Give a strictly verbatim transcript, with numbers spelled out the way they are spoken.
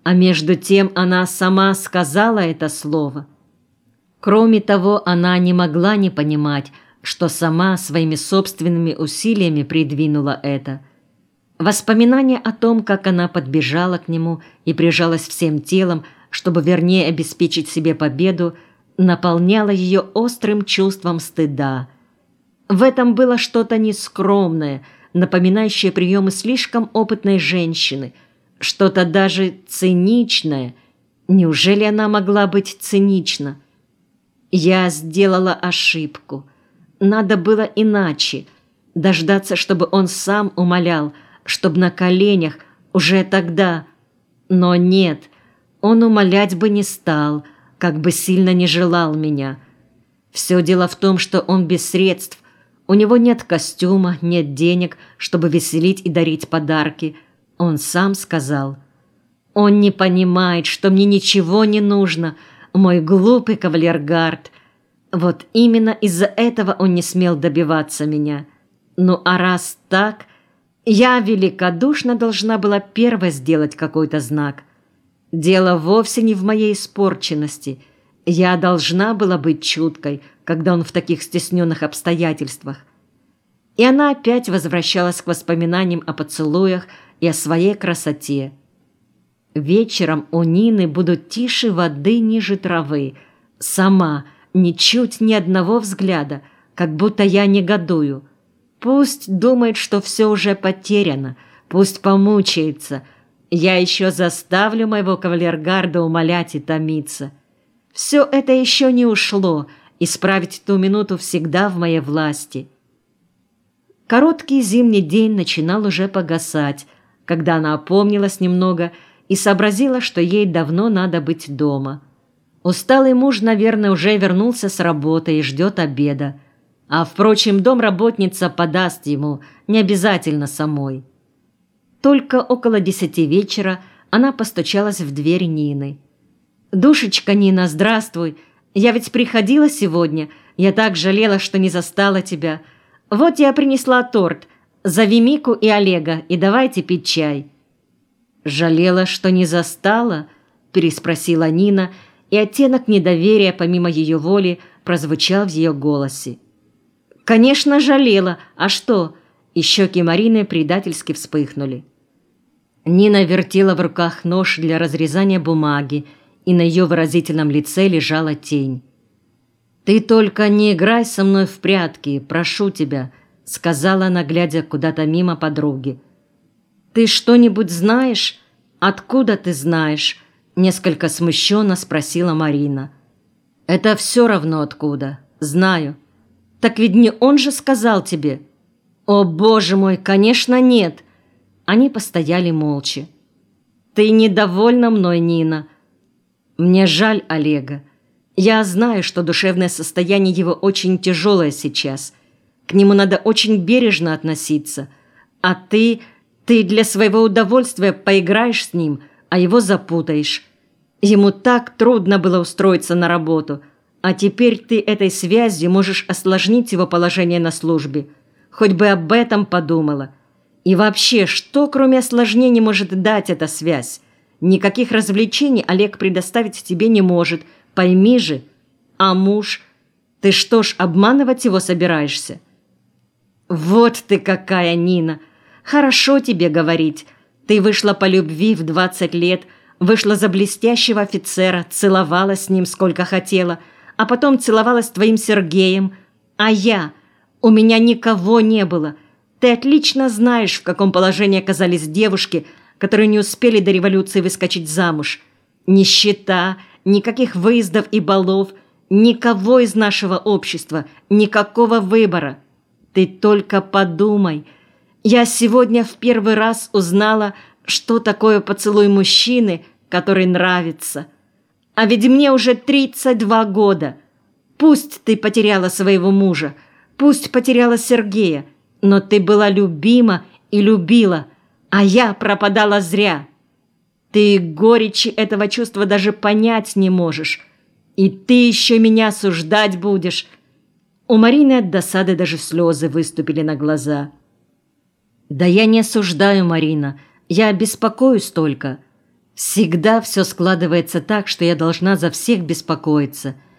А между тем она сама сказала это слово. Кроме того, она не могла не понимать, что сама своими собственными усилиями придвинула это. Воспоминание о том, как она подбежала к нему и прижалась всем телом, чтобы вернее обеспечить себе победу, наполняло ее острым чувством стыда. В этом было что-то нескромное, напоминающее приемы слишком опытной женщины, что-то даже циничное. Неужели она могла быть цинична? Я сделала ошибку. Надо было иначе, дождаться, чтобы он сам умолял, чтобы на коленях уже тогда. Но нет, он умолять бы не стал, как бы сильно не желал меня. Все дело в том, что он без средств. У него нет костюма, нет денег, чтобы веселить и дарить подарки. Он сам сказал. Он не понимает, что мне ничего не нужно, мой глупый кавалергард. Вот именно из-за этого он не смел добиваться меня. Ну а раз так, я великодушно должна была первой сделать какой-то знак. Дело вовсе не в моей испорченности. Я должна была быть чуткой, когда он в таких стесненных обстоятельствах. И она опять возвращалась к воспоминаниям о поцелуях и о своей красоте. Вечером у Нины будут тише воды ниже травы. Сама, ничуть ни одного взгляда, как будто я негодую. Пусть думает, что все уже потеряно, пусть помучается. Я еще заставлю моего кавалергарда умолять и томиться. Все это еще не ушло, исправить ту минуту всегда в моей власти. Короткий зимний день начинал уже погасать, когда она опомнилась немного и сообразила, что ей давно надо быть дома. Усталый муж, наверное, уже вернулся с работы и ждет обеда. А, впрочем, домработница подаст ему, не обязательно самой. Только около десяти вечера она постучалась в дверь Нины. «Душечка Нина, здравствуй! Я ведь приходила сегодня. Я так жалела, что не застала тебя. Вот я принесла торт. Зови Мику и Олега, и давайте пить чай». «Жалела, что не застала?» – переспросила Нина, и оттенок недоверия, помимо ее воли, прозвучал в ее голосе. «Конечно, жалела. А что?» И щеки Марины предательски вспыхнули. Нина вертела в руках нож для разрезания бумаги, и на ее выразительном лице лежала тень. «Ты только не играй со мной в прятки, прошу тебя», — сказала она, глядя куда-то мимо подруги. «Ты что-нибудь знаешь? Откуда ты знаешь?» — несколько смущенно спросила Марина. «Это все равно откуда. Знаю». «Так ведь не он же сказал тебе?» «О, боже мой, конечно, нет!» Они постояли молча. «Ты недовольна мной, Нина?» «Мне жаль Олега. Я знаю, что душевное состояние его очень тяжелое сейчас. К нему надо очень бережно относиться. А ты, ты для своего удовольствия поиграешь с ним, а его запутаешь. Ему так трудно было устроиться на работу». А теперь ты этой связью можешь осложнить его положение на службе. Хоть бы об этом подумала. И вообще, что кроме осложнений может дать эта связь? Никаких развлечений Олег предоставить тебе не может. Пойми же. А муж? Ты что ж, обманывать его собираешься? Вот ты какая, Нина. Хорошо тебе говорить. Ты вышла по любви в двадцать лет, вышла за блестящего офицера, целовалась с ним сколько хотела, а потом целовалась с твоим Сергеем. А я? У меня никого не было. Ты отлично знаешь, в каком положении оказались девушки, которые не успели до революции выскочить замуж. Нищета, никаких выездов и балов, никого из нашего общества, никакого выбора. Ты только подумай. Я сегодня в первый раз узнала, что такое поцелуй мужчины, который нравится. А ведь мне уже тридцать два года. Пусть ты потеряла своего мужа, пусть потеряла Сергея, но ты была любима и любила, а я пропадала зря. Ты горечи этого чувства даже понять не можешь. И ты еще меня осуждать будешь». У Марины от досады даже слезы выступили на глаза. «Да я не осуждаю, Марина, я беспокоюсь только. Всегда все складывается так, что я должна за всех беспокоиться.